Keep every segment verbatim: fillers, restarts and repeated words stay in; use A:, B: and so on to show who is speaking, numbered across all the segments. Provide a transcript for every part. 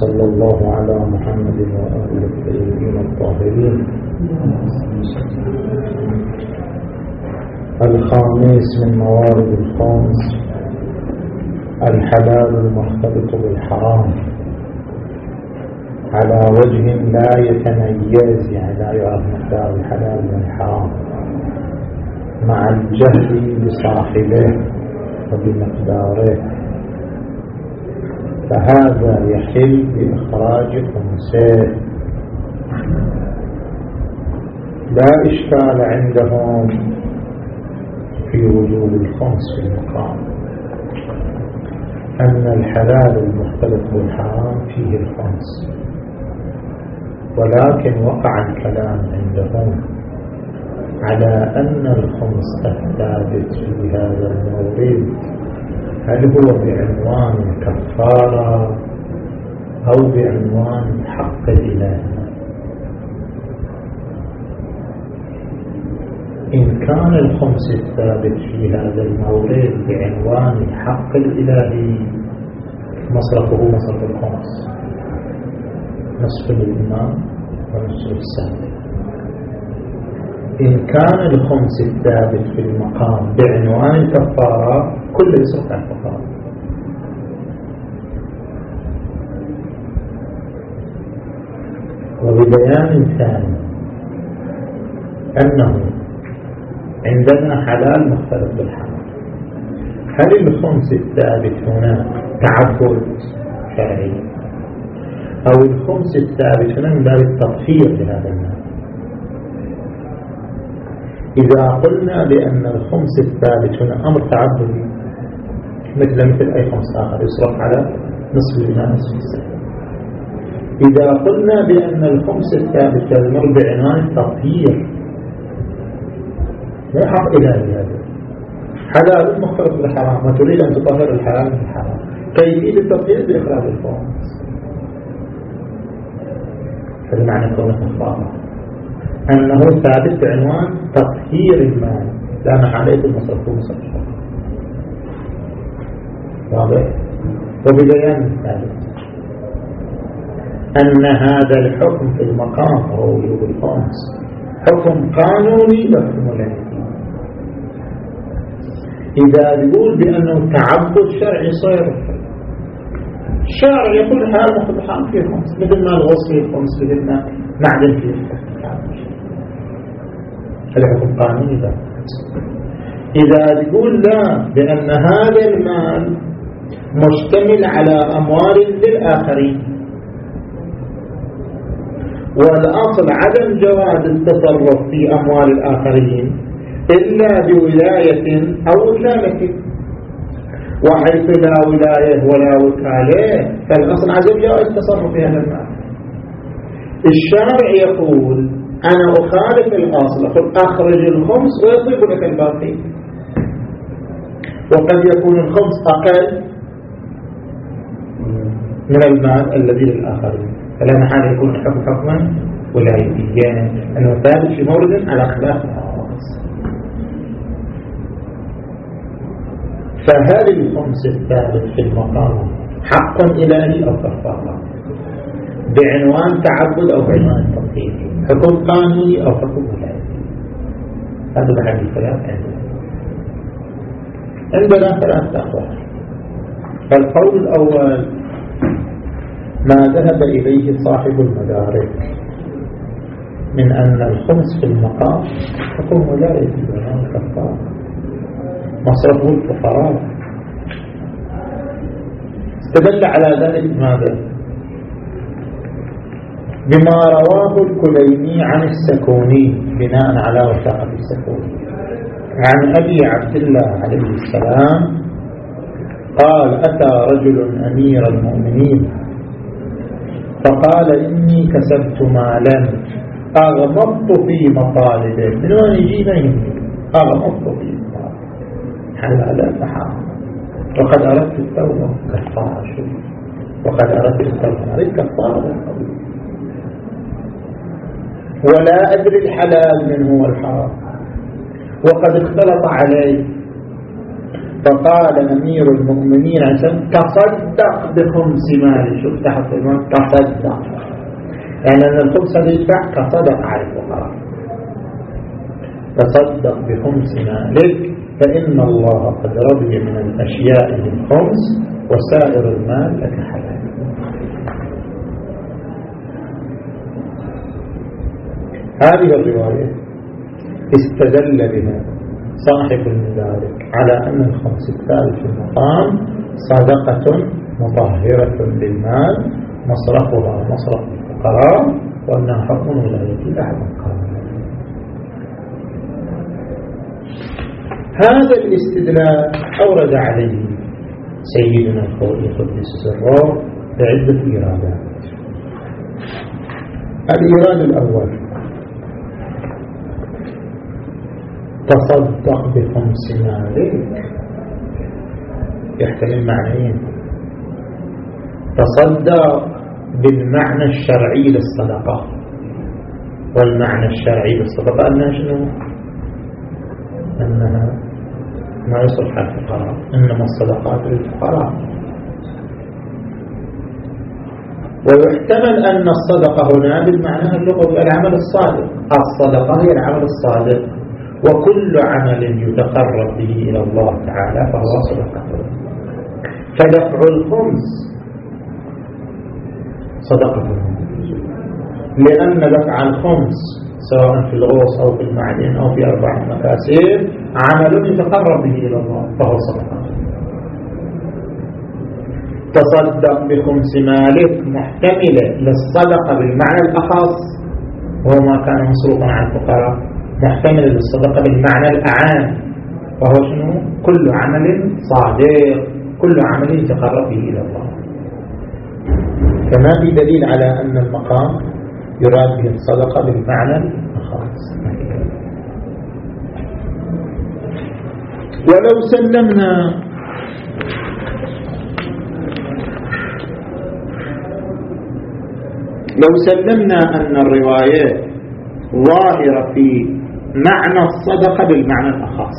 A: وصلى الله على محمد وآله الطيبين الطاهرين. الخامس من موارد الخمس الحلال المختلط بالحرام على وجه لا يتميز، يعني لا يعرف مقدار الحلال من الحرام مع الجهل بصاحبه وبمقداره، فهذا يحل بإخراج خمسه. لا إشكال عندهم في وجوب الخمس في المقام، أن الحلال المختلط بالحرام فيه الخمس، ولكن وقع الكلام عندهم على أن الخمس الثابت في هذا المورد هل هو بعنوان كفارة أو بعنوان حق الإله. إن كان الخمس الثابت في هذا المورد بعنوان حق الإله مصرفه مصرف الخمس، نصف للإمام ونصف السابق. إن كان الخمس الثابت في المقام بعنوان الكفارة كل يصرف عن الكفارة. وببيان ثاني أنه عندنا حلال مختلط بالحرام، هل الخمس الثابت هنا تعبد شرعي أو الخمس الثابت هنا من باب التطهير لهذا المال؟ إذا قلنا بأن الخمس الثابت هنا أمر تعبدي مثل مثل أي خمس آخر يصرف على نصف المال نصف السنة. إذا قلنا بأن الخمس الثابت يمر بعنوان التطهير، مو حق إلهي هذا، حلال مختلط بالحرام وتريد أن تطهر الحلال من الحرام، كيفية التطهير بإخراج الخمس. هذا معنى كونه كفارة، أنه ثابت بعنوان تطهير المال لا محالية المصرف ومصرف. واضح؟ وببيان الثالث أن هذا الحكم في المقام هو وجوب الخمس حكم قانوني وحكم لغوي. إذا يقول بأنه تعبد شرعي صير الشارع يقول الحلال مختلط بالحرام فيه خمس، مثل ما الغصب فيه خمس، مثل ما معدن فيه خمس. هذا حكم قانوني ذا. إذا يقول لا بأن هذا المال مشتمل على أموال للآخرين والأصل عدم جواز التصرف في أموال الآخرين إلا بولاية أو وكالة، وحيث لا ولاية ولا وكالة فالأصل عدم جواز التصرف في هذا المال. الشارع يقول أنا أخالف الأصل، أقول أخرج الخمس ويطيب لك الباقي، وقد يكون الخمس أقل من المال الذي للآخرين، فلا محال يكون الحكم حكما ولايتيا، أنه ثابت في مورد على خلاف الخاص. فهذه الخمس الثابت في المقام حق إلهي أو كفارة بعنوان تعبد أو بعنوان تطهير، حكم قانوني أو حكم ولايتي. هذا بحد الكلام عندنا. عندنا ثلاثة أقوال. فالقول الأول ما ذهب إليه صاحب المدارك من أن الخمس في المقام حكم ولايتي بعنوان كفارة مصرفه الفقراء. استدل على ذلك ماذا؟ بما رواه الكليني عن السكوني بناء على وثاقة السكوني عن أبي عبد الله عليه السلام قال أتى رجل أمير المؤمنين فقال إني كسبت مالا أغمضت في مطالبه، من وين يجي منه أغمضت في مطالبه حلال فحرام، وقد أردت التوبة كفارة، وقد أردت التوبة أريد كفارة ولا أدري الحلال من هو الحرام، وقد اختلط علي فقال أمير المؤمنين عشان تصدق بخمس مال. شوف تحت المال تصدق، يعني أن الخمس هذا يدفع كصدق على الفقراء. تصدق بخمس مالك فإن الله قد رضي من الأشياء بالخمس وسائر المال لك حلال. هذه الرواية استدل بها صاحب المدارك على أن الخمس الثالث في المقام صدقة مطهرة للمال مصرفها مصرف الفقراء، وأنها حكم ولاية لا حكم قانوني. هذا الاستدلال أورد عليه سيدنا الخوئي قدس سره بعدة إيرادات. الإيراد الأول: تصدق بخمس مالك يحتمل معنيين. تصدق بالمعنى الشرعي للصدقة، والمعنى الشرعي للصدقة أنها شنو؟ أنها ما يصلح الفقراء، إنما الصدقات للفقراء. ويحتمل أن الصدقة هنا بالمعنى اللغوي العمل الصادق. الصدقة هي العمل الصادق، وكل عمل يتقرب به إلى الله تعالى فهو صدقة. فدفع الخمس صدقة، لأن دفع الخمس سواء في الغوص أو في المعدن أو في أربع مكاسب عمل يتقرب به إلى الله فهو صدقة. تصدق بخمس مالك محتملة للصدقة بالمعنى الأخص وهو ما كان مصروفا على الفقراء، محتمل للصدقة بالمعنى الأعام وهو شنو؟ كل عمل صادق، كل عمل يتقرب به إلى الله. كما في دليل على أن المقام يراد به الصدقة بالمعنى الخاص. ولو سلمنا لو سلمنا أن الرواية ظاهرة في معنى الصدقة بالمعنى الأخص،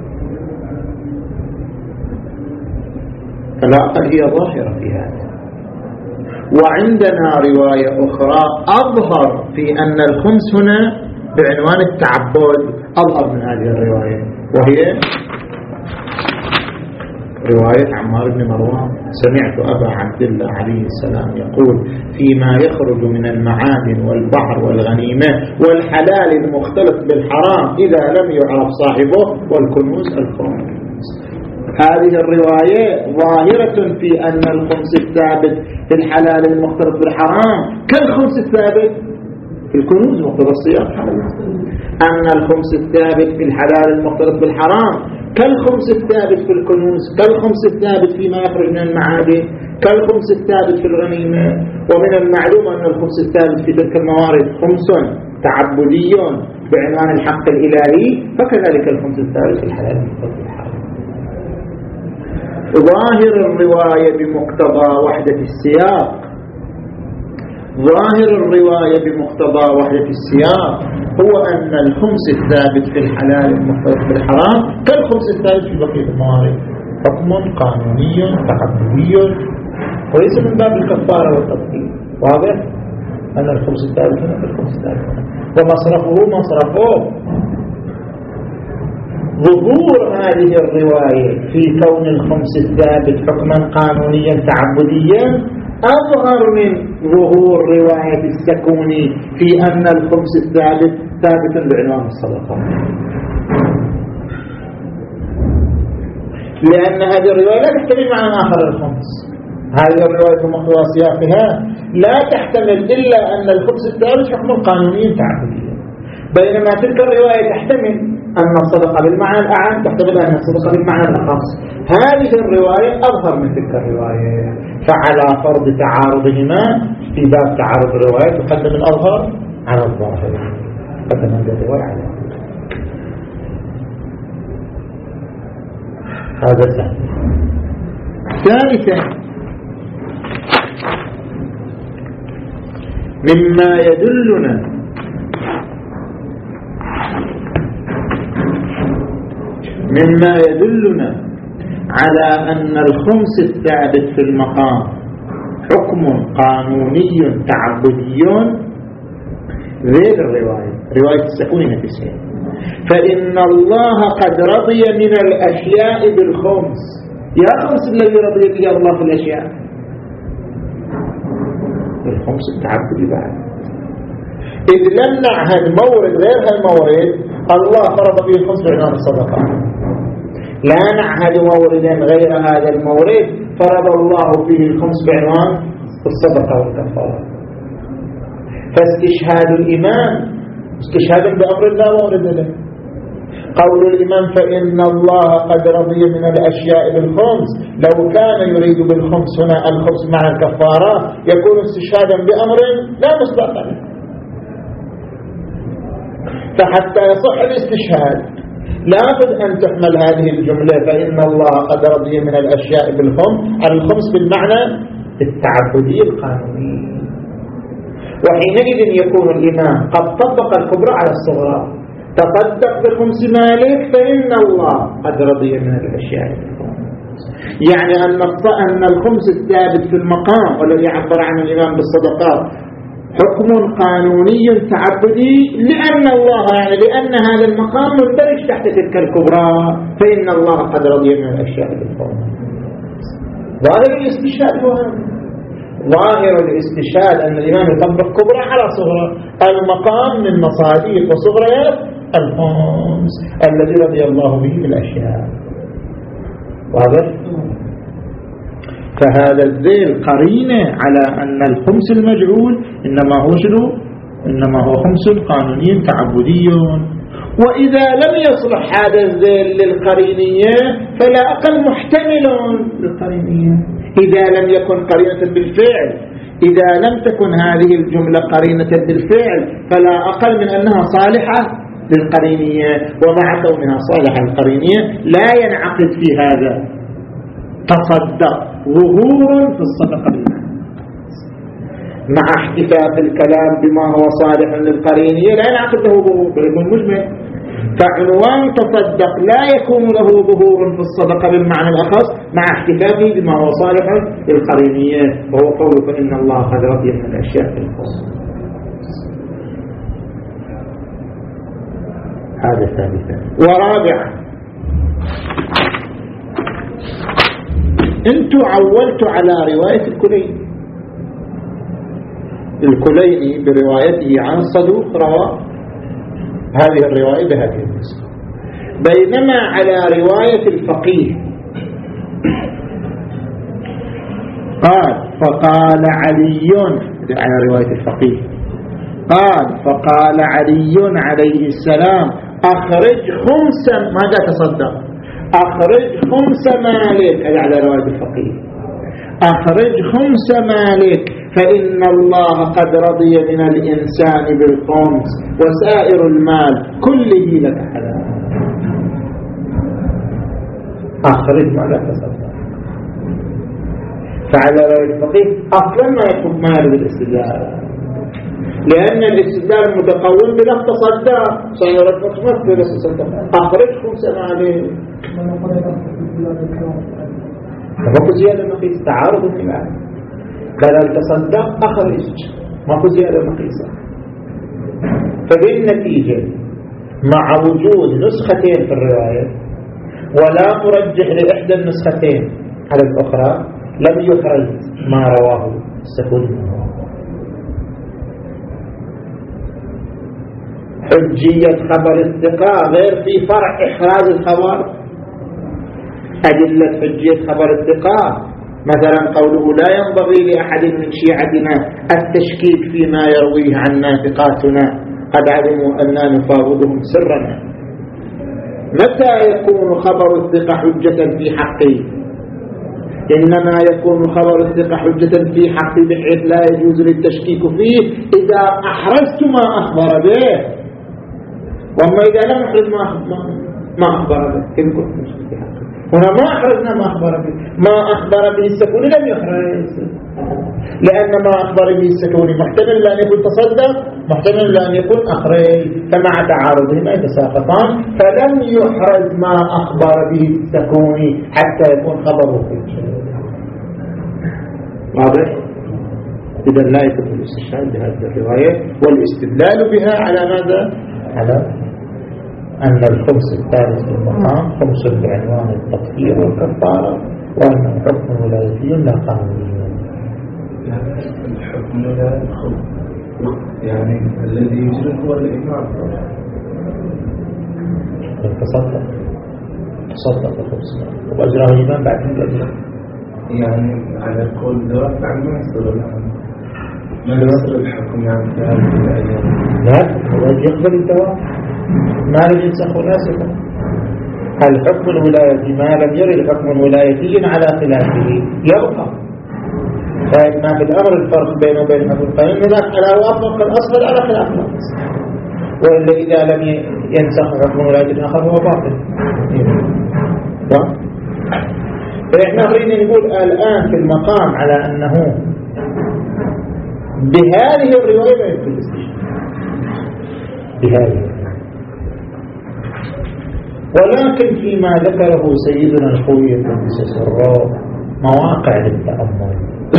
A: فلا أقل هي ظاهرة في هذا. وعندنا رواية أخرى أظهر في أن الخمس هنا بعنوان التعبد أظهر من هذه الرواية، وهي رواية عمار بن مروان: سمعت أبا عبد الله عليه السلام يقول: فيما يخرج من المعادن والبحر والغنيمة والحلال المختلط بالحرام إذا لم يعرف صاحبه والكنوز الخمس. هذه الرواية ظاهرة في أن الخمس الثابت في الحلال المختلط بالحرام كالخمس الثابت في الكنوز مقتضى الصيام، أن الخمس الثابت في الحلال المختلط بالحرام كالخمس الثابت في الكنوز، كالخمس الثابت فيما يخرج من المعادن، كالخمس الثابت في الغنيمة. ومن المعلوم أن الخمس الثابت في تلك الموارد خمس تعبدي بعنوان الحق الإلهي، فكذلك الخمس الثابت في الحلال المختلط بالحرام. ظاهر الرواية بمقتضى وحدة السياق ظاهر الرواية بمقتضى وحدة السياق هو أن الخمس الثابت في الحلال المختلط بالحرام كالخمس الثابت في بقية الموارد، حكم قانوني تعبدي وليس من باب الكفارة والتطبيق. واضح أن الخمس الثابت هنا كالخمس الثابت هنا، ومصرفه مصرفه. ظهور هذه الرواية في كون الخمس الثابت حكما قانونيا تعبديا أظهر من ظهور رواية السكوني في أن الخمس الثابت ثابت بعنوان الصدقة، لأن هذه الرواية لا تحتمل معنى آخر الخمس. هذه الرواية بمقتضى سياقها لا تحتمل إلا أن الخمس الثابت حكم قانوني تعبدي، بينما تلك الرواية تحتمل أن الصدقة بالمعنى الأعم، تحتمل أن الصدقة بالمعنى الأخص. هذه الرواية أظهر من تلك الرواية، فعلى فرض تعارضهما في باب تعارض الروايات تقدم الأظهر على الظاهر، قدم هذه الرواية على الظاهر. هذا سهل. ثالثا مما يدلنا مما يدلنا على أن الخمس الثابت في المقام حكم قانوني تعبدي غير الرواية رواية السكون نفسها، فإن الله قد رضي من الأشياء بالخمس. يا خمس الذي رضي به الله في الأشياء بالخمس التعبدي بعد، إذ لم نعهد مورد غير هالمورد الله فرض به الخمس بعنوان الصدقة، لا نعهد موردا غير هذا المورد فرض الله فيه الخمس بعنوان الصدقة والكفارة. فاستشهاد الإمام استشهاد بأمر لا مورد له. قول الإمام فإن الله قد رضي من الأشياء بالخمس، لو كان يريد بالخمس هنا الخمس مع الكفارة يكون استشهادا بأمر لا مصداق له. فحتى يصح الاستشهاد لابد أن تحمل هذه الجملة فإن الله قد رضي من الأشياء بالخمس على الخمس بالمعنى التعبدي القانوني، وحينئذ يكون الإمام قد طبق الكبرى على الصغرى. تصدق بخمس مالك فإن الله قد رضي من الأشياء بالخمس، يعني أن أن الخمس الثابت في المقام والذي عبر عن الإمام بالصدقات حكم قانوني تعبدي، لأن الله يعني لأن هذا المقام مندرج تحت تلك الكبرى فإن الله قد رضي من الأشياء بالخمس. ظاهر الاستشهاد هو ظاهر الاستشهاد أن الإمام يطبق كبرى على صغرى، المقام من مصاديق وصغريات الخمس الذي رضي الله به بالأشياء. واضح؟ فهذا الذيل قرينة على أن الخمس المجعول إنما هو شنو؟ إنما هو خمس قانوني تعبدي. وإذا لم يصلح هذا الذيل للقرينية فلا أقل محتمل للقرينية إذا لم يكن قرينة بالفعل. إذا لم تكن هذه الجملة قرينة بالفعل فلا أقل من أنها صالحة للقرينية، ومع كونها صالحة للقرينية لا ينعقد في هذا تصدق ظهور في الصدقة بالمعنى، مع احتفاء الكلام بما هو صالح للقرينية لا ينعقد له ظهور يكون مجمل. فعنوان تصدق لا يكون له ظهور في الصدقة بالمعنى الأخص مع احتفاءه بما هو صالح للقرينية، وهو قوله إن الله قد رضي من الأشياء في الخصم. هذا ثالثا. ورابعا انتو عولتوا على رواية الكليني. الكليني بروايته عن صدوق رواه هذه الرواية بهذه النسخة، بينما على رواية الفقيه قال فقال علي على رواية الفقيه قال فقال علي عليه السلام أخرج خمسا، ماذا تصدق؟ أخرج خمس مالك، هذا على رواية الفقيه، أخرج خمس مالك فإن الله قد رضي من الإنسان بالخمس وسائر المال كله لك حلال. أخرج ما لا تصدق. فعلى رواية الفقيه أصلا ما يكون مال بالاستدلال، لأن الاستدلال المتقوم بلا تصدق سيرد مصمت بلا تصدق. أخرج خمس مالك فماكو زيادة مقيسة، تعارض الكلام. بدل تصدق أخرج ماكو زيادة مقيسة. فبالنتيجة مع وجود نسختين في الرواية ولا مرجح لإحدى النسختين على الأخرى لم يخرج ما رواه السكوني. حجية خبر الثقة غير في فرع إخراج الخبر. أدلة حجية خبر الثقة مثلا قوله لا ينبغي لأحد من شيعتنا التشكيك فيما يرويه عنا ثقاتنا قد علموا أننا نفاوضهم سرنا. متى يكون خبر الثقة حجة في حقي؟ إنما يكون خبر الثقة حجة في حقي بحيث لا يجوز للتشكيك فيه إذا أحرزت ما أخبر به، وأما إذا لم أحرز ما أخبر به كيف كنت مشكلة في حقي؟ هنا ما أخرجنا ما أخبر به، ما أخبر به السكوني لم يخرج. لأن ما أخبر به السكوني محتمل لأن يكون تصدق، محتمل لأن يكون أخرج، فمع تعارضهما يتساقطان، فلم يحرز ما أخبر به السكوني حتى يكون خبره في الشيء. واضح؟ إذا لا يكون الاستشهاد بهذه الرواية والاستدلال بها على ماذا؟ على أن الخمس الثالث في المقام خمس بعنوان التطهير والكفارة، وأنه حكم ولايتي لا قانوني.
B: الحكم لا يدخل، يعني الذي يجري هو الإمام.
A: تصدق تصدق الخمس وأجراه الإمام بعد من الأجر،
B: يعني على كل ذلك بعد ما يصدر الحكم، ما يصدر الحكم يعني في هذه الأيام.
A: لا، هو يقبل الدوام ما لم ينسخ ناسخا. الحكم الولايتي ما لم يرد حكم ولايتي على خلافه يبقى. فإما في الأمر الفرق بينه وبين أبو القيم هناك على وافق الأصل على خلاف الأصل، وإلا إذا لم ينسخ حكم ولاية آخر هو باطل. فإحنا نريد نقول الآن في المقام على أنه بهذه الرواية لا يمكن الاستشهاد بهذه الرواية، ولكن فيما ذكره سيدنا الخوي قدس سره مواقع للتأمل.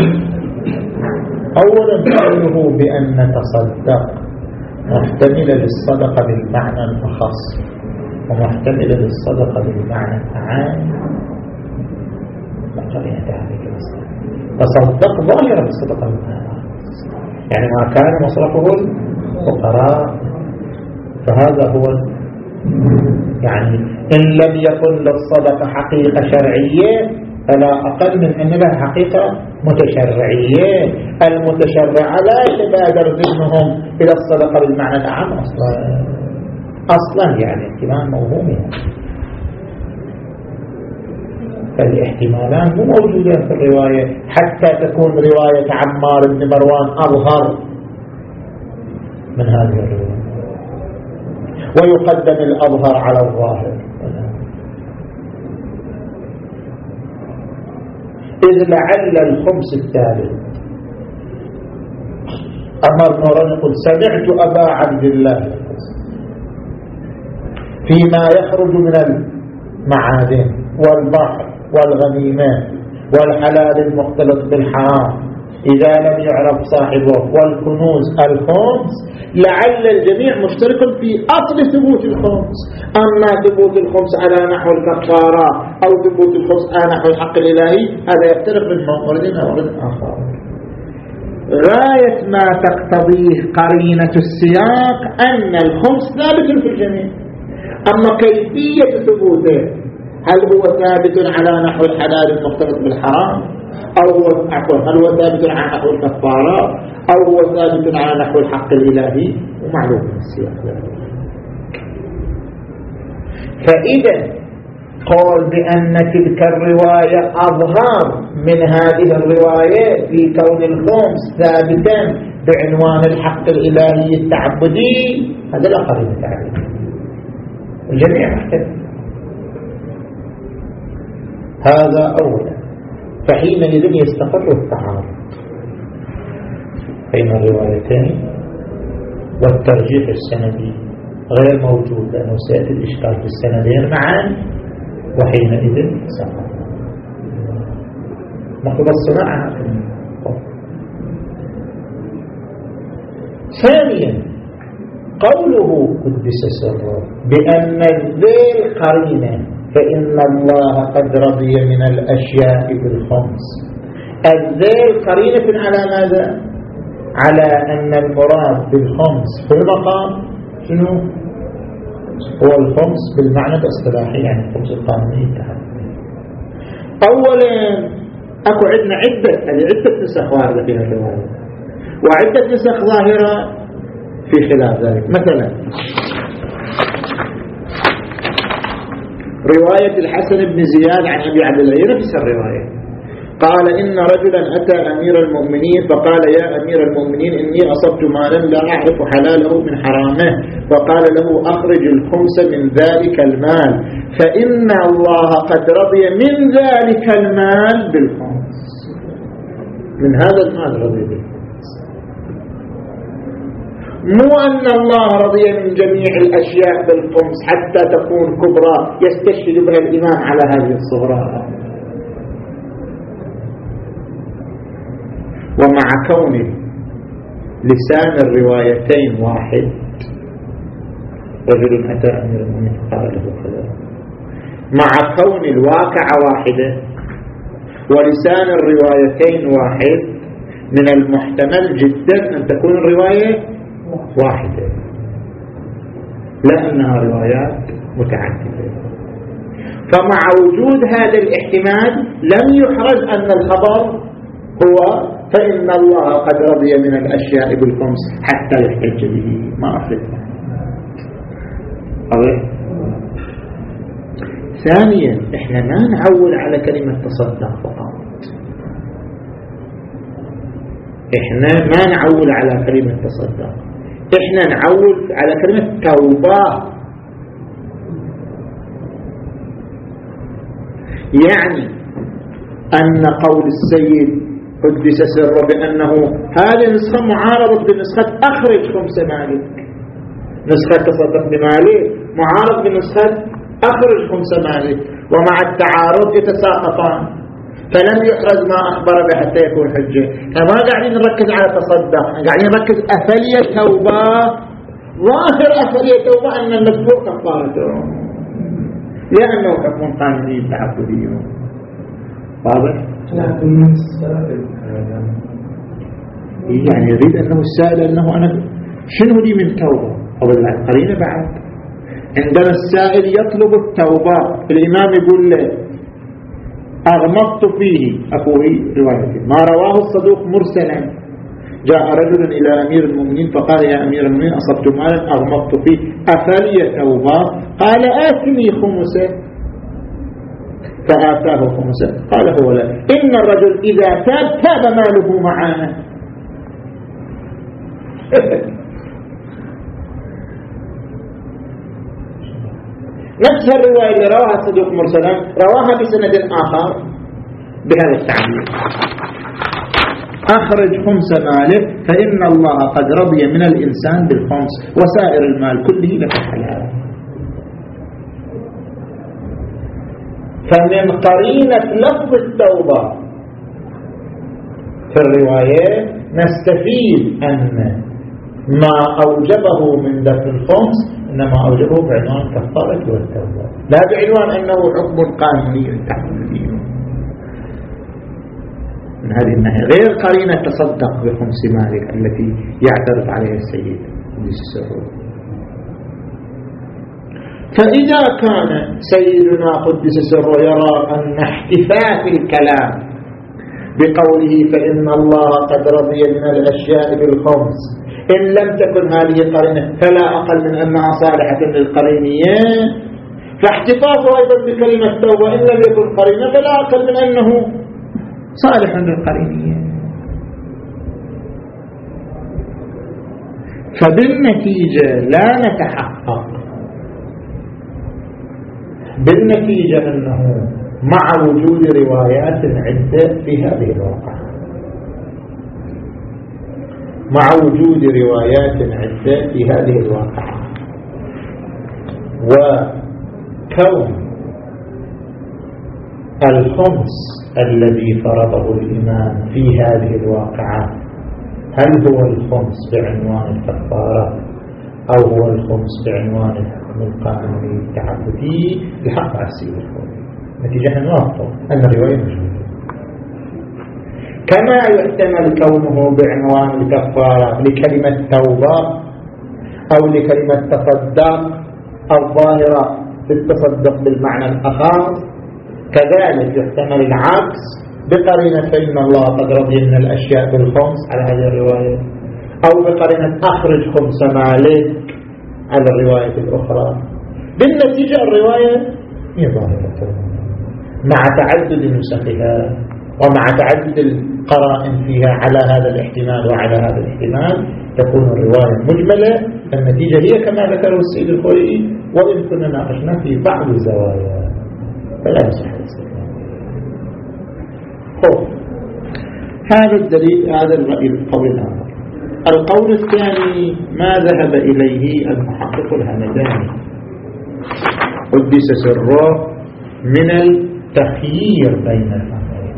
A: أولا قوله بأن تصدق محتملة للصدقة بالمعنى الأخص ومحتملة للصدقة بالمعنى الأعام، تصدق ظاهرة بالصدقة بالمعنى الأخص، يعني ما كان مصرفه الفقراء، فهذا هو يعني إن لم يكن للصدقة حقيقة شرعية فلا أقل من أن لها حقيقة متشرعية. المتشرعة لا يتبادر ذهنهم إلى الصدقة بالمعنى العام أصلا أصلا يعني احتمال موهوم، فالاحتمالان مو موجودة في الرواية حتى تكون رواية عمار بن مروان أظهر من هذه الرواية، ويقدم الأظهر على الظاهر. إذ لعل الخمس الثالث أمر نورا يقول سمعت أبا عبد الله فيما يخرج من المعادن والبحر والغنيمات والحلال المختلط بالحرام إذا لم يعرف صاحبه والكنوز الخمس، لعل الجميع مشترك في أصل ثبوت الخمس. أما ثبوت الخمس على نحو الكفارة أو ثبوت الخمس على نحو الحق الإلهي هذا يختلف من مورد إلى مورد آخر. غاية ما تقتضيه قرينة السياق أن الخمس ثابت في الجميع، أما كيفية ثبوته هل هو ثابت على نحو الحلال المختلط بالحرام أو هو عفوا هل هو ثابت على نحو الكفارة أو هو ثابت على نحو الحق الإلهي، ومعلوم من السياق. فإذا قال بأن تلك الرواية أظهر من هذه الرواية في كون الخمس ثابتا بعنوان الحق الإلهي التعبدي، هذا لا قرينة عليه، الجميع محتمل. هذا أولا. فحينئذ يستقر التعارض بين الروايتين والترجيح السندي غير موجود لأنه سيأتي الإشكال في السندين معا، وحينئذ سقط نقض الصناعة. ثانيا قوله قدس سره بأن الذيل قرينة، فإن الله قد رضي من الأشياء بالخمس. الذيل قرينة على ماذا؟ على أن المراد بالخمس في المقام شنو؟ هو الخمس بالمعنى الاصطلاحي، يعني الخمس القانوني التحدي. أولا أكو عندنا عدة عدة نسخ واردة في الرواية وعدة نسخ ظاهرة في خلاف ذلك. مثلا رواية الحسن بن زياد عن أبي عبد الله نفس الرواية، قال إن رجلا أتى أمير المؤمنين فقال يا أمير المؤمنين إني أصبت مالا لا أعرف حلاله من حرامه، فقال له أخرج الخمس من ذلك المال فإن الله قد رضي من ذلك المال بالخمس. من هذا المال رضي به. مو أن الله رضي من جميع الأشياء بالخمس حتى تكون كبرى يستشهد بها الإمام على هذه الصغرى. ومع كون لسان الروايتين واحد، رجل أتى أمير المؤمنين قال له كذا، مع كون الواقعة واحدة ولسان الروايتين واحد، من المحتمل جدا أن تكون الرواية واحدة، لا أنها روايات متعددة. فمع وجود هذا الاحتمال لم يحرز أن الخبر هو فإن الله قد رضي من الأشياء بالخمس حتى يحتج به. ما أفلتنا. ثانيا، إحنا ما نعول على كلمة تصدق فقط، إحنا ما نعول على كلمة تصدق، إحنا نعول على كلمة توبة. يعني أن قول السيد قدس سره بأنه هذه نسخة معارضة بنسخة أخرج خمس مالك، نسخة تصدق بمالك معارض بنسخة أخرج خمس مالك، ومع التعارض يتساقطان، فلم يحرز ما أخبر به حتى يكون حجة. فما قاعدين نركز على تصدق، قاعدين نركز أفلية توبة. ظاهر أفلية توبة أن المذكور كفارته، لأنه حكم قانوني تعبدي. واضح؟ يعني يريد أنه السائل أنه أنا شنو لي من توبة؟ أو القرينة بعد عندنا السائل يطلب التوبة، الإمام يقول له أغمضت فيه أخوي روايتي ما رواه الصدوق مرسلا، جاء رجل إلى أمير المؤمنين فقال يا أمير المؤمنين أصبت مالا أغمضت فيه أفلي توبة؟ قال آتني خمسة، فآتاه خمسة. قال هو لا، إن الرجل إذا تاب تاب ماله معانا. نفس الرواية اللي رواها الصدوق مرسلا رواها بسند آخر بهذا التعبير: أخرج خمس ماله فإن الله قد رضي من الإنسان بالخمس وسائر المال كله لك حلال. فمن قرينة لفظ التوبة في الرواية نستفيد أن ما أوجبه من دفع الخمس إنما أوجبه بعنوان كفارة والتوبة، لا بعنوان أنه حكم قانوني تعبدي. من هذه الناحية غير قرينة تصدق بخمس مالك التي يعترض عليها السيد قدس سره. فإذا كان سيدنا قدس سره يرى أن احتفاء الكلام بقوله فإن الله قد رضي من الأشياء بالخمس إن لم تكن هذه قرينة فلا أقل من أنها صالحة للقرينيين، فاحتفاظه أيضا بكلمة توبة إن لم يكن قرينة فلا أقل من أنه صالح للقرينيين. فبالنتيجة لا نتحقق، بالنتيجة أنه مع وجود روايات عدة في هذه الواقعة، مع وجود روايات عدة في هذه الواقعة وكون الخمس الذي فرضه الإمام في هذه الواقعة هل هو الخمس بعنوان الكفارة أو هو الخمس بعنوان الحكم القانوني التعبدي بحق عسير الخوي، نتيجة نواقع أن الرواية مجموعة. كما يحتمل كونه بعنوان الكفارة لكلمة توبة أو لكلمة تصدق الظاهرة في التصدق بالمعنى الأخص، كذلك يحتمل العكس بقرينة فإن الله قد رضي من الأشياء بالخمس على هذه الرواية، أو بقرينة أخرج خمس مالك على الرواية الأخرى. بالنتيجة الرواية هي ظاهرة مع تعدد نسخها ومع تعدد القرائن فيها على هذا الاحتمال وعلى هذا الاحتمال تكون الرواية مجملة. النتيجة هي كما ذكره السيد الخوئي، وإن كنا ناقشنا في بعض الزوايا فلا يصح الاستثناء. هذا الدليل، هذا الرأي القول الآخر. القول الثاني ما ذهب إليه المحقق الهمداني قدس سره من التخيير بين الأمرين.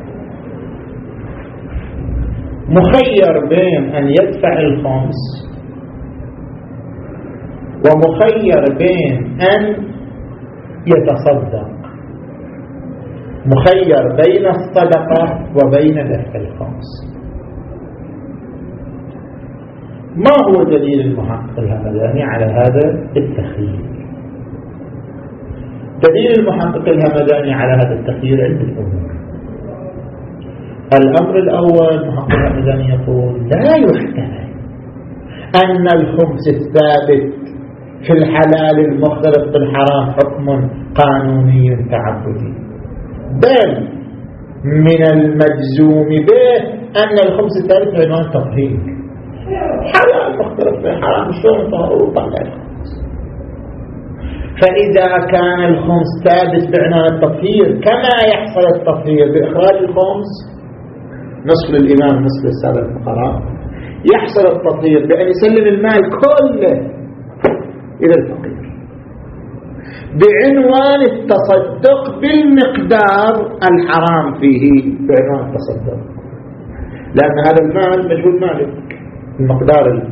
A: مخير بين أن يدفع الخمس ومخير بين أن يتصدق، مخير بين الصدقة وبين دفع الخمس. ما هو دليل المحقق الهمداني على هذا التخيير؟ دليل المحقق الهمداني على هذا التخيير عدة أمور. الأمر الأول، المحقق الهمداني يقول لا يحتمل أن الخمس الثابت في الحلال المختلط بالحرام حكم قانوني تعبدي، بل من المجزوم به أن الخمس الثابت عنوان تطهير. حلال مختلط بالحرام شلون طهر وطلع الخمس؟ فإذا كان الخمس ثابت بعنوان التطهير، كما يحصل التطهير بإخراج الخمس نصف للإمام نصف للسادة الفقراء، يحصل التطهير بأن يسلم المال كله إلى الفقير بعنوان التصدق بالمقدار الحرام فيه، بعنوان التصدق، لأن هذا المال مجهول مالك، المقدار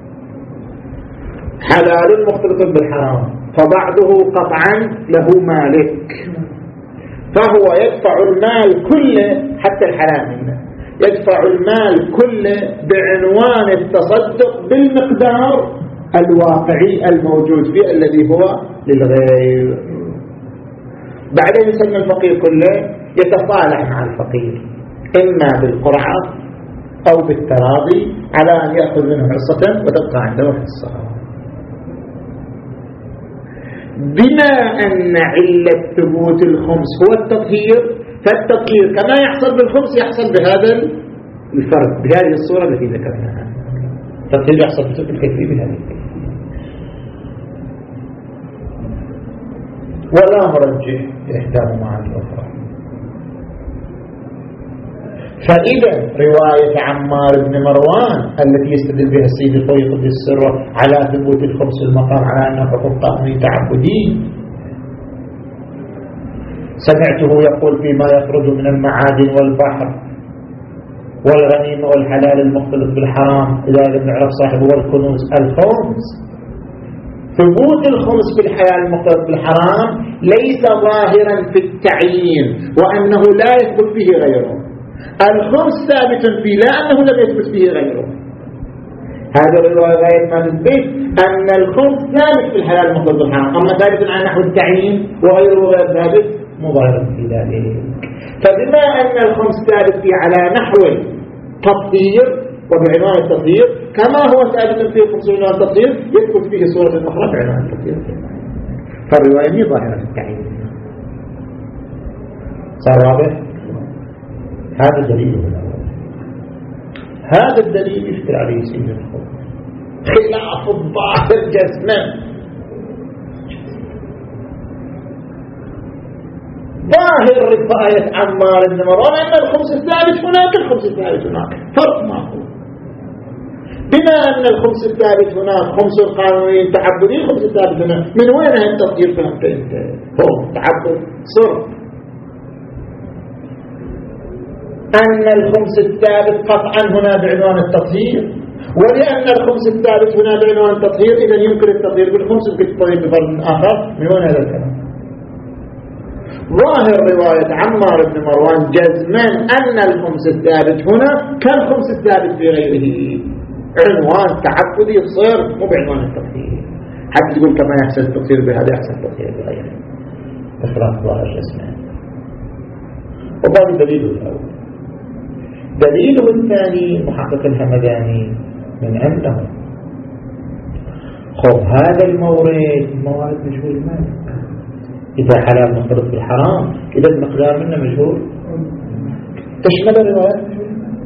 A: حلال مختلط بالحرام، فبعضه قطعا له مالك، فهو يدفع المال كله حتى الحلال منه، يدفع المال كله بعنوان التصدق بالمقدار الواقعي الموجود فيه الذي هو للغير. بعدين يسمى الفقير كله يتصالح مع الفقير إما بالقرعة أو بالتراضي على أن يأخذ منه حصة وتبقى عنده حصة. بما أن علة ثبوت الخمس هو التطهير، فالتطهير كما يحصل بالخمس يحصل بهذا الفرق، بهذه الصورة التي ذكرناها. التطهير يحصل بشكل الكيفي بهذه الكيفية، ولا مرجح إحداهما عن الأخرى. فإذا رواية عمار بن مروان التي يستدل بها السيد الخوي قدس سره على ثبوت الخمس المقام على أنه حكم قانوني تعبدي، سمعته يقول فيما يخرج من المعادن والبحر والغنيمة والحلال المختلط بالحرام إذا لم يعرف صاحبه والكنوز الخمس. ثبوت الخمس في الحلال المختلط بالحرام ليس ظاهرا في التعيين وأنه لا يثبت فيه غيره، الخمس ثابت فيه لا أنه لم يثبت فيه غيره. هذا الرواية غاية ما تثبت أن الخمس ثابت في الحلال المختلط بالحرام، أما ثابت على نحو التعيين وغيره غير ثابت مظاهر في ذلك. فبما أن الخمس ثابت فيه على نحو تطهير وبعنوان التطهير كما هو ثابت فيه خمس بعنوان التطهير، يثبت فيه صورة أخرى بعنوان التطهير، فالرواية هي ظاهرة في التعيين. صار واضح؟ هذا الدليل الأول. هذا الدليل يشكل عليه سيد الخوف خلاف الظاهر جسما. ظاهر رواية عمار بن مروان أن الخمس الثابت هناك الخمس الثابت هناك، فرق معقول. بما أن الخمس الثابت هناك خمس القانوني تعبدي، الخمس الثابت هناك، من وين هالتطهير فهمت انت؟ هو تعبد صرف. أن الخمس الثابت قطعا هنا بعنوان التطهير، ولأن الخمس الثابت هنا بعنوان التطهير إذا يمكن التطهير بالخمس يمكن التطهير بفرد آخر. من وين هذا الكلام؟ ظاهر رواية عمار بن مروان جزما أن الخمس الثابت هنا كالخمس الثابت في غيره، عنوان تعبدي صرف مو بعنوان التطهير. حتى تقول كما يحسن التطهير بهذا يحسن التطهير بغيره، إخلاف ظاهر جسمه. وهذا دليله الأول. دليله الثاني محقق الهمداني من أنه خذ هذا المورد موارد مجهول المال، إذا حلال مختلط بالحرام إذا المقدار منه مجهول، تشمل الروايات مجهول المالك.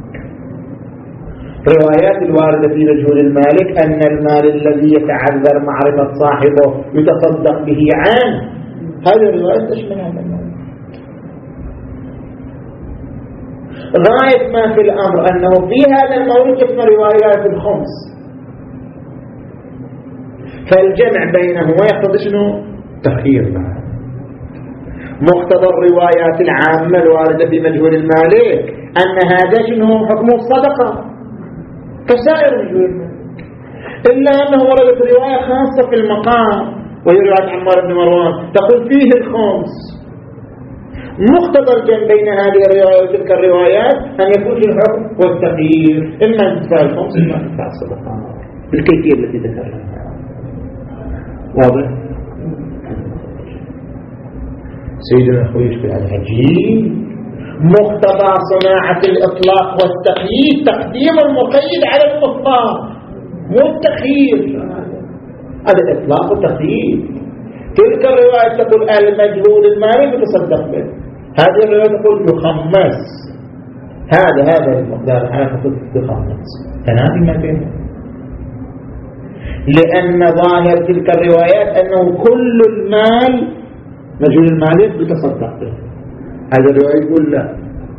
A: روايات الواردة في مجهول المالك أن المال الذي يتعذر معرفة صاحبه يتصدق به عنه، هذه الروايات تشمل هذا المال. غاية ما في الأمر أنه في هذا المورد اسمه روايات الخمس، فالجمع بينهما يقتضي شنو؟ تخيير بعد. مقتضى الروايات العامة الواردة في مجهول المالك أن هذا شنو؟ حكمه الصدقة كسائر مجهول المالك، إلا أنه وردت رواية خاصة في المقام وهي رواية عمار بن مروان تقول فيه الخمس. مقتضى الجمع بين هذه الروايات وتلك الروايات أن يكون الحكم والتغيير، إما انتفاع الخمس إما انتفاع الصدقة بالكيفية التي ذكرناها. واضح؟ سيدنا أخوي يشكل على العجيب مقتضى صناعة الإطلاق والتقييد تقديم المقيد على المطلق، مو التخيير، هذا إطلاق وتقييد. تلك الرواية تقول المجهول المالي يتصدق به، هذه الرواية تقول يخمس، هذا هذا المقدار الحالة تقول يخمس، تنافي ما بينهم، لأن ظاهر تلك الروايات أنه كل المال مجهول المال يتصدق به. هذا الرواية يقول لا،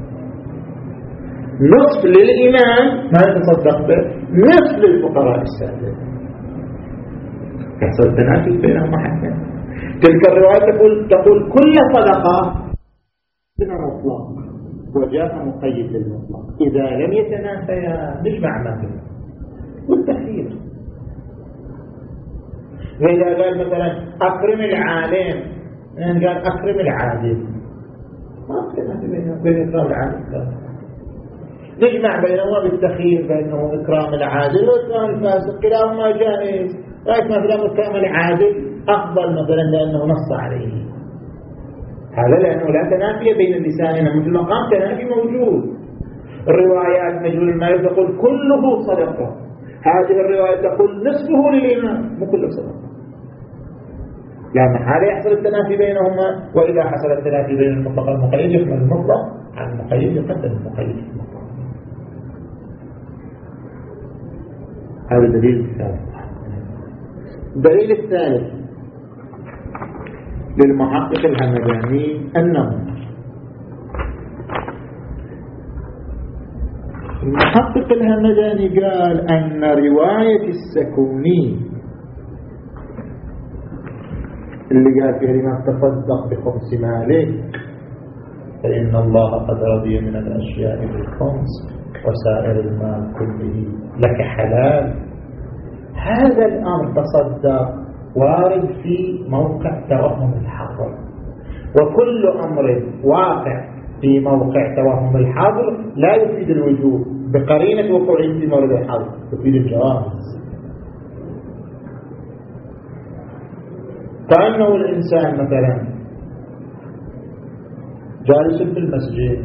A: نصف للإمام ما يتصدق به، نصف للفقراء السادة، يحصل تنافي بينهما حتى. تلك الرواية تقول تقول كل صدقة من المطلق وجاء مقيد للمطلق، إذا لم يتنافيا مش معنى والتخيير. فإذا قال مثلا أكرم العالم، يعني قال أكرم العادل، ما أكرم بين إكرام العادل، نجمع بينهما بالتخيير بأنه إكرام العادل وإكرام الفاسق كلاهما جائز، لكن مثلا إكرام العادل أفضل مثلا لأنه نص عليه، هذا لأنه لا تنافي بين اللسانين، مثل مقام تنافي موجود. الروايات مجهول المال تقول كله صدقة، هذه الرواية تقول نصفه للإمام، مو كله صدقة، لأن هذا يحصل التنافي بينهما. وإذا حصل التنافي بين المطلق والمقيد يحمل المطلق عن المقيد يقدم المقيد في المطلق. هذا الدليل الثالث. الدليل الثالث للمحقق الهمداني أنه المحقق الهمداني قال أن رواية السكوني اللي قال فيها لما تصدق بخمس مالك فإن الله قد رضي من الأشياء بالخمس وسائر المال كله لك حلال، هذا الأمر تصدق وارد في موقع توهم الحظر، وكل أمر واقع في موقع توهم الحظر لا يفيد الوجوب بقرينة وقوعه في مورد الحظر، يفيد الجواز. كأنه الإنسان مثلا جالس في المسجد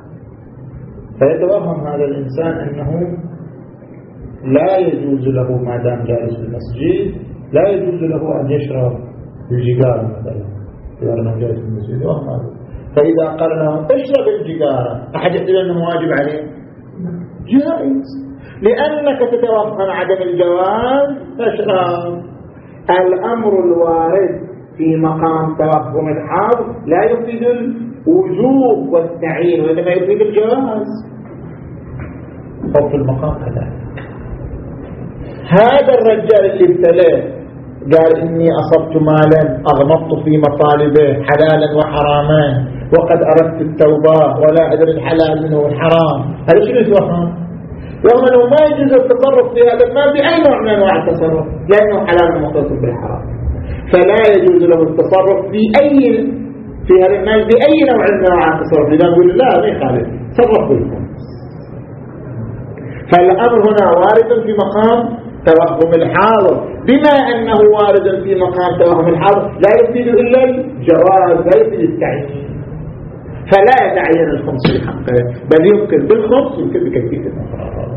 A: فيتوهم هذا الإنسان أنه لا يجوز له ما دام جالس في المسجد لا يجوز له أن يشرب الجيجار مثلا إذا أنه جالس في المسجد، فإذا قال له اشرب الجيجار أحد يحتمل أنه واجب عليه؟ جائز، لأنك تتوهم عدم الجواز فاشرب. الأمر الوارد في مقام توهم الحظر لا يفيد الوجوب والتعيين وإنما يفيد الجواز، أو في المقام كذلك. هذا الرجال اللي ابتلاه قال إني أصبت مالا أغمضت في مطالبه حلالا وحراما وقد أردت التوبة ولا أدري الحلال منه والحرام، هذا شنو يتوهم؟ يوم أنه ما يجوز التصرف في هذا المال بأي نوع من أنواع التصرف لأنه حلال مختص بالحرام، فلا يجوز له التصرف في أي في هذا المال بأي نوع من أنواع التصرف. إذا نقول لا ما يخالف تصرف بالكم. فالأمر هنا وارد في مقام توهم الحاضر، بما أنه وارد في مقام توهم الحاضر لا يفيد إلا الجواز لا يفيد التعيين، فلا يتعين الخمس في حقه، بل يمكن بالخمس يمكن بكيفية أخرى.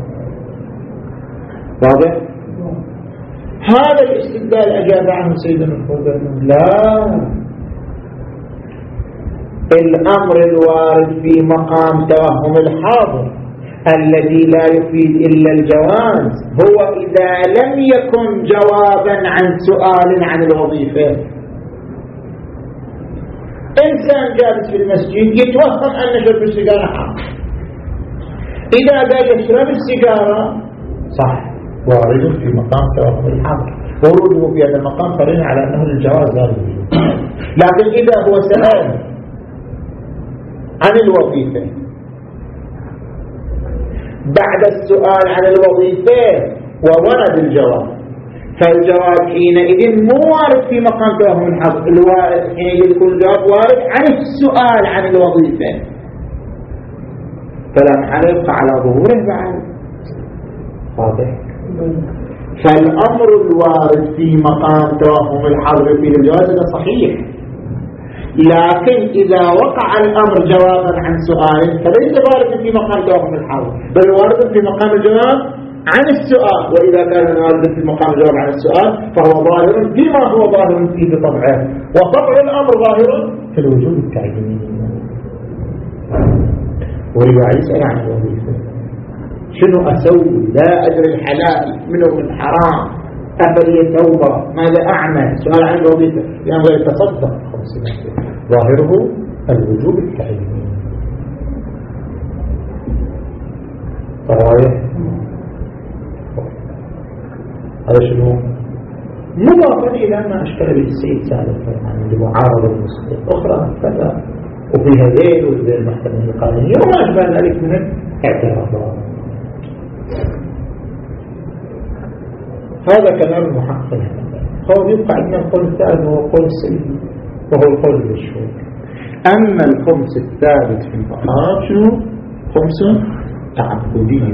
A: واضح؟ هذا الاستدلال أجاب عنه سيدنا الخوئي لا، الأمر الوارد في مقام توهم الحاضر الذي لا يفيد إلا الجواز هو إذا لم يكن جوابا عن سؤال عن الوظيفة. إنسان جالس في المسجد يتوهم أن شرب السيجارة حرام، إذا قال يشرب السيجارة صح، وارد في مقام توهم الحظر، وروده في هذا المقام قرين على أنه الجواز لا يوجد. لكن إذا هو سأل عن الوظيفة بعد السؤال عن الوظيفة وورد الجواب، فالجواب حينئذ مو وارد في مقام توهم الحظر، الوارد حينئذ يكون الجواب وارد عن السؤال عن الوظيفة، فلا محل يبقى على ظهوره بعد. واضح؟ فالأمر الوارد في مقام توهم الحظر فيه الجواز هذا صحيح، لكن إذا وقع الأمر جوابا عن سؤال فليس وارد في مقام توهم الحظر، بل وارد في مقام الجواب عن السؤال. وإذا كان وارد في مقام الجواب عن السؤال فهو ظاهر فيما هو ظاهر فيه بطبعه، وطبع الأمر ظاهر في الوجوب التعييني. ويبقى يسأل عن الوظيفة، شنو أسوي؟ لا أدري الحلال منه من حرام، أفلي توبة، ماذا أعمل؟ سؤال عن الوظيفة يعني غير تصدق ظاهره الوجوب التعييني. طيب هذا شنو؟ مضافا إلى ما أشكل به السيد سابقا عن المعارضة المسلمة أخرى كذا، وفيها ذيل وذيل المحكمة القانونية وما أشبه ذلك من الاعتراضات. هذا كلام المحقق. هو يبقى عندنا القول الثالث وهو القول السليم وهو القول المشهور. أما الخمس الثالث في الفقهاء شنو؟ خمس تعبدي.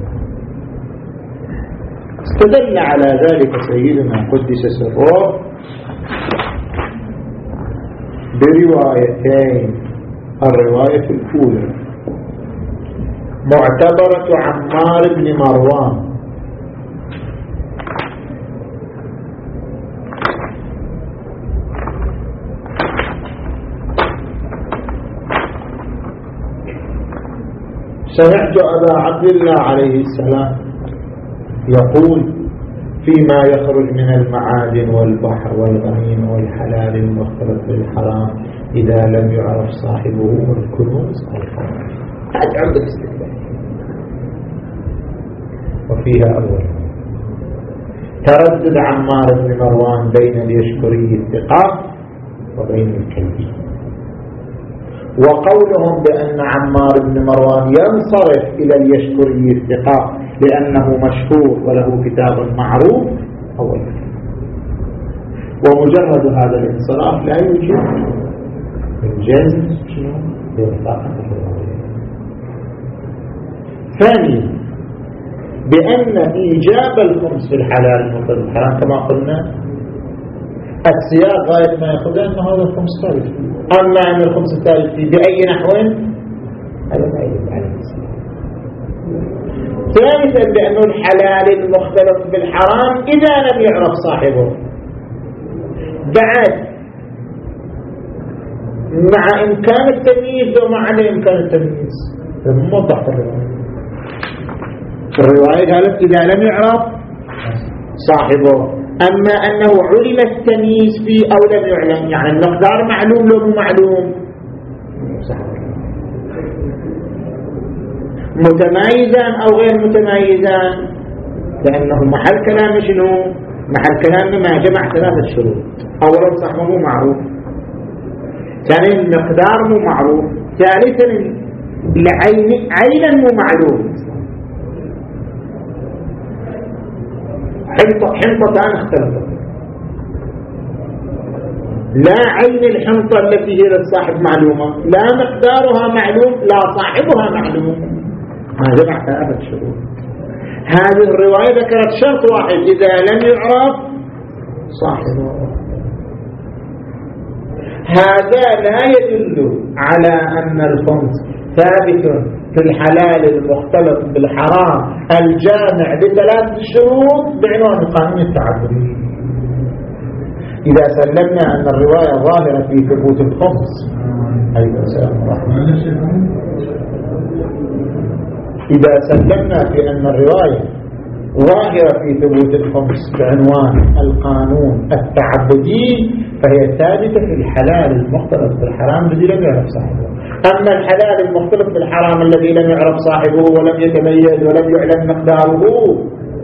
A: استدل على ذلك سيدنا قدس سره بروايتين. الرواية الأولى معتبرة عمار بن مروان سمعت أبا عبد الله عليه السلام يقول فيما يخرج من المعادن والبحر والغنيم والحلال المختلط بالحرام إذا لم يعرف صاحبه والكنوز الحرام. هذا عند الاستدلال. وفيها أولا تردد عمار بن مروان بين اليشكري الثقة وبين الكلبي، وقولهم بأن عمار بن مروان ينصرف إلى اليشكري الثقة لأنه مشهور وله كتاب معروف أولا، ومجرد هذا الانصراف لا يوجد الجزم بوثاقة الرواية. ثانيا بأن إيجاب الخمس في الحلال المطلق الحرام كما قلنا السياق غاية ما يأخذ أن هذا الخمس ثالث، أما أن الخمس الثالث بأي نحو هذا ما يجب عليه السلام. ثالثا بأن الحلال المختلط بالحرام إذا لم يعرف صاحبه، بعد مع إمكان التمييز ومع عدم إمكان التمييز موضح في الرواية. الرواية قالت إذا لم يعرف صاحبه، أما أنه علم التمييز فيه أو لم يعلم، يعني المقدار معلوم لو مو معلوم، متمايزان أو غير متمايزان، لأنه محل كلام شنو؟ محل كلام ما جمع ثلاثة شروط. أولا صاحبه مو معروف، ثانيا المقدار مو معروف، ثالثا العين عينا مو معلوم. حنطة حنطتان اختلفت، لا عين الحنطة التي هي للصاحب معلومة، لا مقدارها معلوم، لا صاحبها معلوم. ما جمع ثلاثة شروط. هذه الرواية ذكرت شرط واحد إذا لم يعرف صاحبه. هذا لا يدل على أن الخمس ثابت في الحلال المختلط بالحرام الجامع لثلاث شروط بعنوان القانون التعبدي. إذا سلمنا أن الرواية ظاهرة في ثبوت الخمس، أيضا سلام الرحمن، إذا سلمنا في أن الرواية ظاهرة في ثبوت الخمس بعنوان القانون التعبدي فهي ثابتة في الحلال المختلط بالحرام الذي لم يعرف صاحبه. أما الحلال المختلط بالحرام الذي لم يعرف صاحبه ولم يتميز ولم يعلم مقداره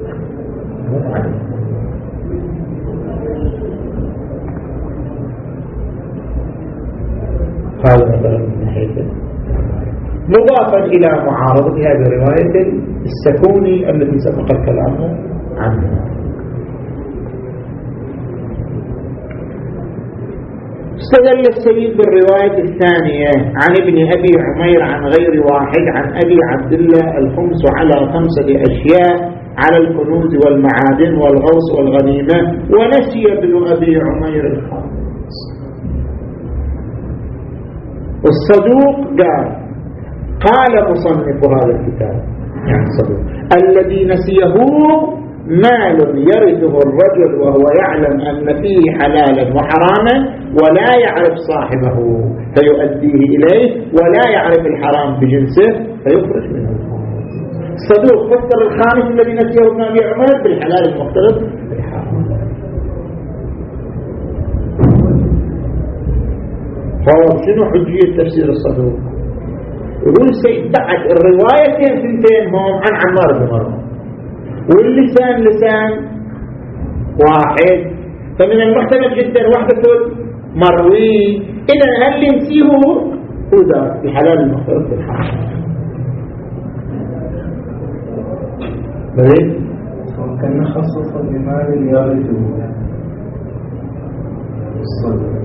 A: هذا مثلا من ناحية. مضافا إلى معارضة هذه الرواية السكوني التي سبق الكلام عنها. استدل السيد بالرواية الثانية عن ابن أبي عمير عن غير واحد عن أبي عبد الله الخمس على خمسة أشياء على الكنوز والمعادن والغوص والغنيمة، ونسي ابن أبي عمير الخامس. الصدوق قال قال مصنف هذا الكتاب يعني الصدوق الذي نسيه مال يرثه الرجل وهو يعلم أن فيه حلالا وحراما ولا يعرف صاحبه فيؤديه إليه ولا يعرف الحرام بجنسه فيخرج منه. الصدوق فسر الخامس الذي نسيه ابن أبي عمر بالحلال المختلط بالحرام. فهو شنو حجية تفسير الصدوق؟ يقول السيد بعد الروايتين سنتين هم عن عمار بن مروان واللسان لسان واحد، فمن المحتمل جدا وحدة مروي. إذا هل ينسيه هو ذا الحلال المختلط بالحرام. بلين
B: كان خصص بمال يرثه الصدق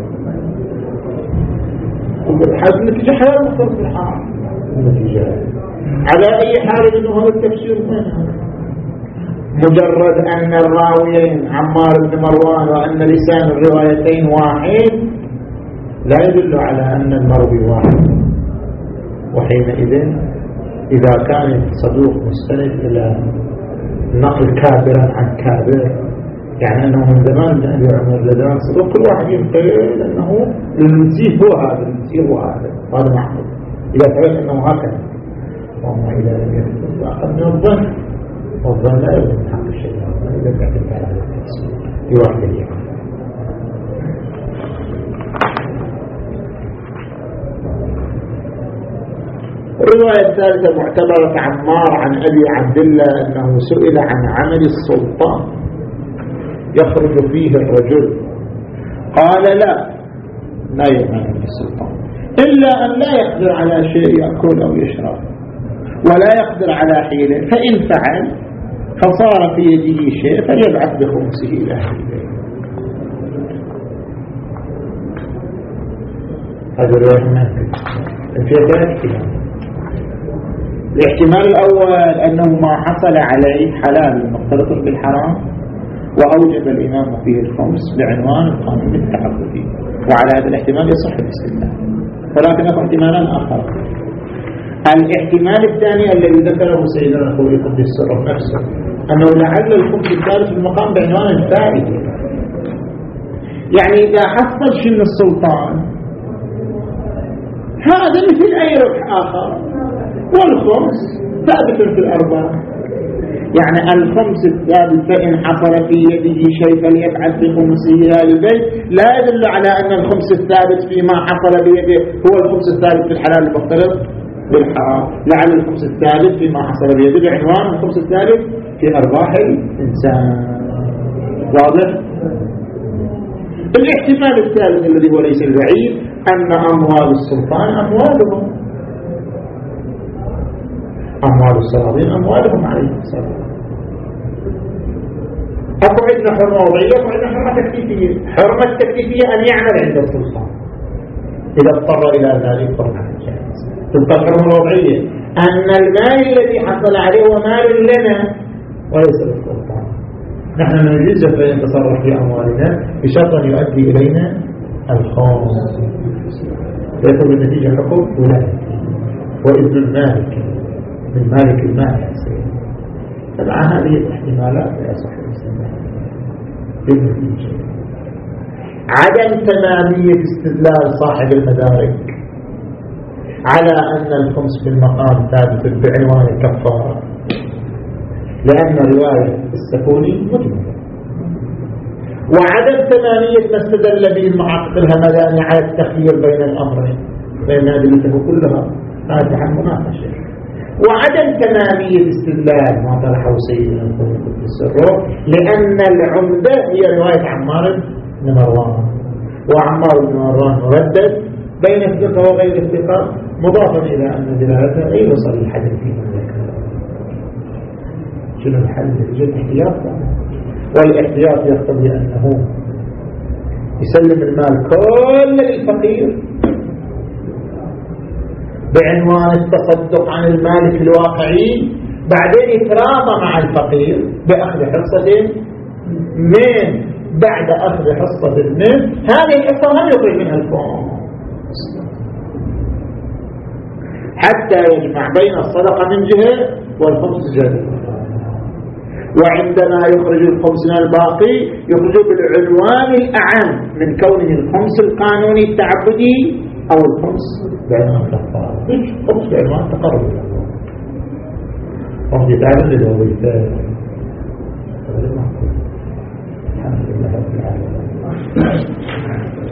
A: هذا النتيجة حلال مختلط بالحرام. النتيجة على أي حال إنه هذا التفسير منها مجرد أن الراويين عمار بن مروان وأن لسان الروايتين واحد لا يدل على أن المروي واحد. وحينئذ إذا كان الصدوق مستند إلى نقل كابرا عن كابر يعني أنه من زمان من أبي عمر لزمان صدوق كل واحد ينقل أنه المسيح هو هذا المسيح هو هذا هذا محمود إذا ثبت أنه هكذا. وما إذا لم يثبت فأقل من الظن والظن لا يوجد من حق الشيء إذا كانت على هذا التفسير في واحد اليوم. الرواية الثالثة معتبرة عمار عن أبي عبد الله أنه سئل عن عمل السلطان يخرج فيه الرجل قال لا لا يعمل السلطان إلا أن لا يقدر على شيء يأكل أو يشرب ولا يقدر على حيله، فإن فعل فصار في يده شيء فليبعث بخمسه إلى أهله. هذا الرواية ما فيها ثلاث احتمال. الاحتمال الأول أنه ما حصل عليه حلال مختلط بالحرام وأوجب الإمام فيه الخمس بعنوان القانون التعبدي، وعلى هذا الاحتمال يصح الاستدلال. ولكن هناك احتمالان آخر. الاحتمال الثاني الذي ذكره سيدنا الخوي قدس سره نفسه أنه لعل الخمس الثالث في المقام بعنوان الفائدة، يعني إذا حصل شن السلطان هذا مثل أي ربح آخر والخمس ثابت في الأرباح. يعني الخمس الثابت فإن حصل في يده شيء فليبعث بخمسه إلى البيت لا يدل على أن الخمس الثابت فيما حصل بيده هو الخمس الثابت في الحلال المختلط بالحرام. لعل الخمس الثالث فيما حصل بيده بعنوان الخمس الثالث في أرباح الإنسان. واضح؟ الاحتمال الثالث الذي هو ليس البعيد أن أموال السلطان أموالهم أموال السلاطين أموالهم عليه السلام. أكو عندنا حرمة وضعية وعندنا حرمة تكليفية. حرمة التكليفية أن يعمل عند السلطان إذا اضطر إلى ذلك فرنا الجائز. تبقى الحرمة الوضعية أن المال الذي حصل عليه هو مال لنا وليس للسلطان. نحن نجوز فإن نتصرف في أموالنا بشرط أن يؤدي إلينا الخمس فيكون النتيجة حكم ولاية وإذن المالك من مالك المال. فمع هذه الاحتمالات لا يصح الاستدلال بالنتيجة. عدم تمامية استدلال صاحب المدارك على أن الخمس في المقام ثابت بعنوان الكفارة لأن رواية السكوني مجملة، وعدم تمامية ما استدل به المعقد الهمداني على التخيير بين الأمرين لأن أدلته كلها فاتحة المناقشة. وعدم تمامية استدلال ما طرحه سيدنا الخليل السر، لأن العمدة هي رواية عمار بن مروان، وعمار بن مروان مردد بين الثقة وغير الثقة، مضافا إلى أن دلالته غير صريحة في ذلك. شنو الحل؟ يوجد احتياط، والاحتياط يقتضي أنه يسلم المال كله للفقير بعنوان التصدق عن المالك الواقعي، بعدين يتراضى مع الفقير بأخذ حصة من بعد أخذ حصة من هذه الحصة هم يخرج منها الفوم حتى يجمع بين الصدقة من جهة والخمس جهة. وعندما يخرج الخمس من الباقي يخرج بالعنوان الأعم من كونه الخمس القانوني التعبدي أو الخمس بعنوان الكفارة. ليش خمس بعنوان تقرب إلى الله؟ وقد يتعلم لله بالفعل. الحمد لله رب العالمين.